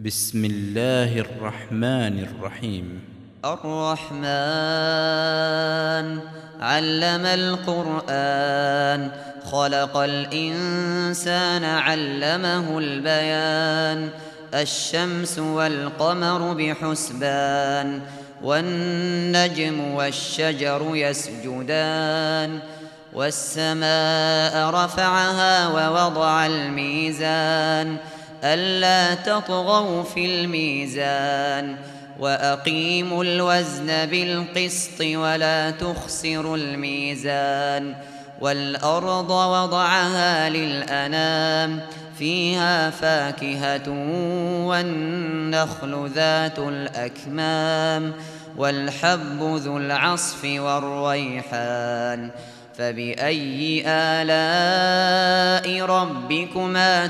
بسم الله الرحمن الرحيم. الرحمن علم القرآن خلق الإنسان علمه البيان الشمس والقمر بحسبان والنجم والشجر يسجدان والسماء رفعها ووضع الميزان ألا تطغوا في الميزان وأقيموا الوزن بالقسط ولا تخسروا الميزان والأرض وضعها للأنام فيها فاكهة والنخل ذات الأكمام والحب ذو العصف والريحان فبأي آلاء ربكما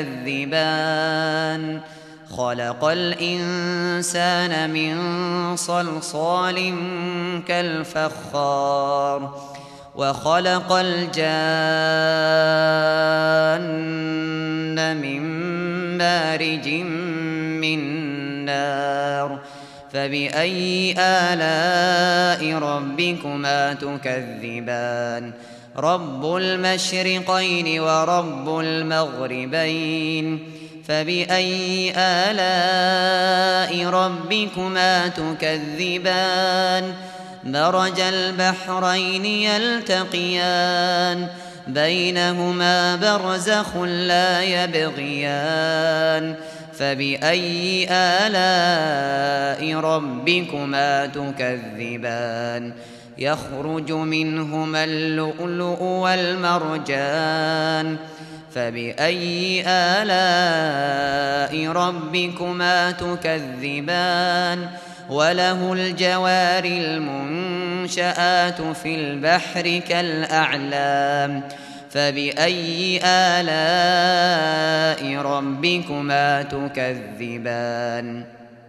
تكذبان خلق الإنسان من صلصال كالفخار وخلق الجان من مارج من نار فبأي آلاء ربكما تكذبان رب المشرقين ورب المغربين فبأي آلاء ربكما تكذبان مرج البحرين يلتقيان بينهما برزخ لا يبغيان فبأي آلاء ربكما تكذبان يخرج منهما اللؤلؤ والمرجان فبأي آلاء ربكما تكذبان وله الجوار المنشآت في البحر كالأعلام فبأي آلاء ربكما تكذبان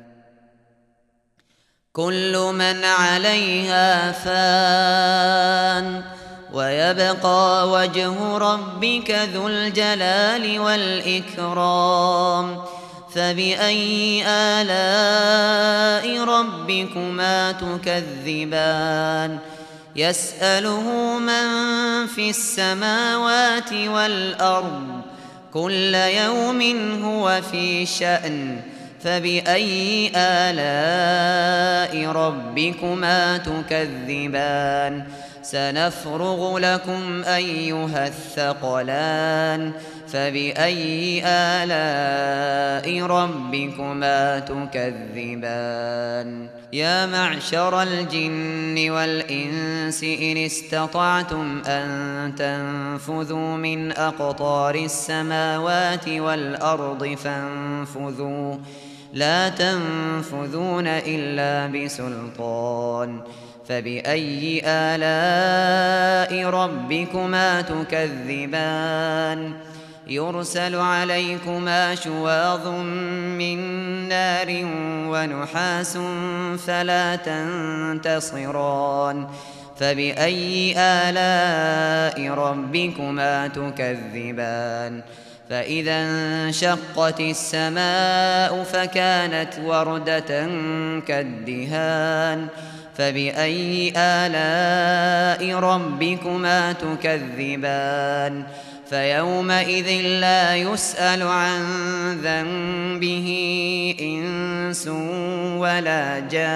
كل من عليها فان ويبقى وجه ربك ذو الجلال والإكرام فبأي آلاء ربكما تكذبان يسأله من في السماوات والأرض كل يوم هو في شأن فبأي آلاء ربكما تكذبان سنفرغ لكم أيها الثقلان فبأي آلاء ربكما تكذبان يا معشر الجن والإنس إن استطعتم أن تنفذوا من أقطار السماوات والأرض فانفذوا لا تنفذون إلا بسلطان فبأي آلاء ربكما تكذبان يرسل عليكما شواظ من نار ونحاس فلا تنتصران فبأي آلاء ربكما تكذبان فإذا انشقت السماء فكانت وردة كالدهان فبأي آلاء ربكما تكذبان فيومئذ لا يسأل عن ذنبه إنس ولا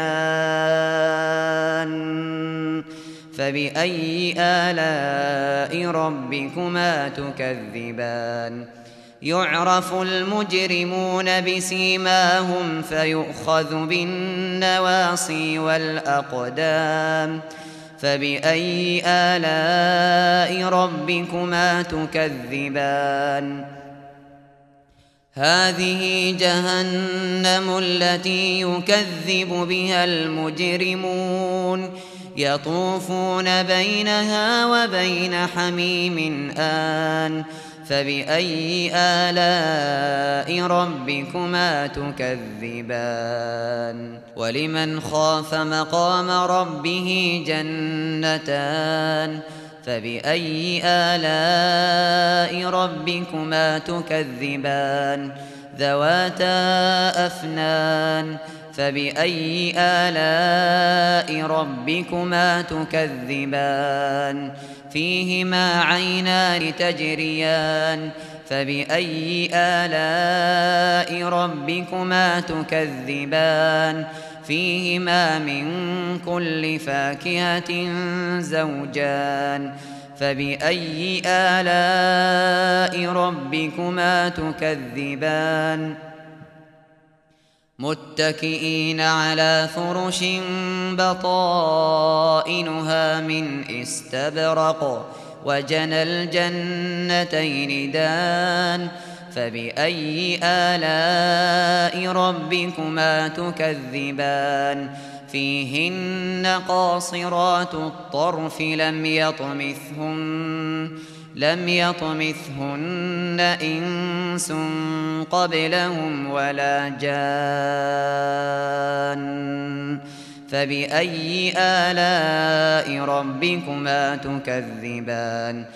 جان فبأي آلاء ربكما تكذبان يعرف المجرمون بسيماهم فيؤخذ بالنواصي والأقدام فبأي آلاء ربكما تكذبان هذه جهنم التي يكذب بها المجرمون يطوفون بينها وبين حميم آن فبأي آلاء ربكما تكذبان ولمن خاف مقام ربه جنتان فبأي آلاء ربكما تكذبان ذواتا أفنان فبأي آلاء ربكما تكذبان فيهما عينان تجريان فبأي آلاء ربكما تكذبان فيهما من كل فاكهة زوجان فبأي آلاء ربكما تكذبان متكئين على فرش بطائنها من استبرق وجنى الجنتين دان فبأي آلاء ربكما تكذبان فيهن قاصرات الطرف لم يطمثهن إنس قبلهم ولا جان فبأي آلاء ربكما تكذبان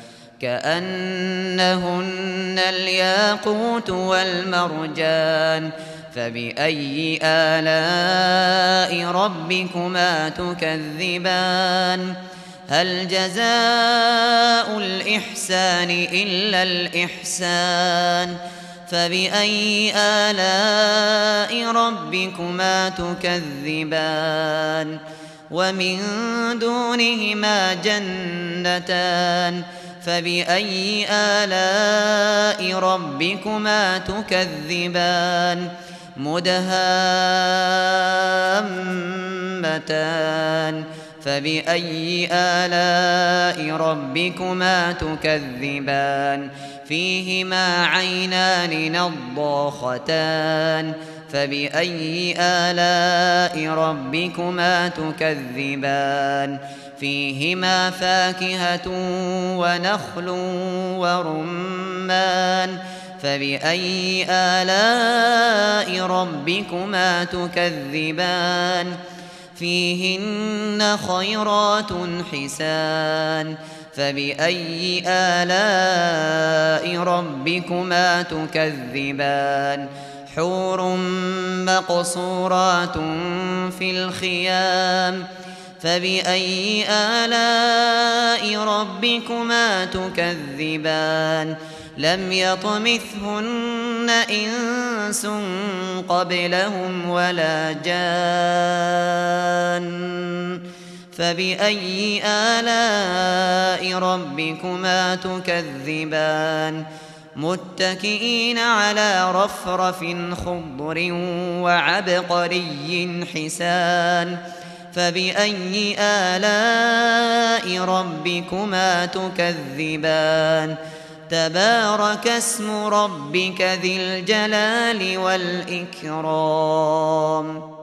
كأنهن الياقوت والمرجان فبأي آلاء ربكما تكذبان هل جزاء الإحسان إلا الإحسان فبأي آلاء ربكما تكذبان ومن دونهما جنتان فبأي آلاء ربكما تكذبان مدهامتان فبأي آلاء ربكما تكذبان فيهما عينان نضاختان فبأي آلاء ربكما تكذبان فيهما فاكهة ونخل ورمان فبأي آلاء ربكما تكذبان فيهن خيرات حسان فبأي آلاء ربكما تكذبان حور مقصورات في الخيام فبأي آلاء ربكما تكذبان لم يطمثهن إنس قبلهم ولا جان فبأي آلاء ربكما تكذبان متكئين على رفرف خضر وعبقري حسان فبأي آلاء ربكما تكذبان تبارك اسم ربك ذي الجلال والإكرام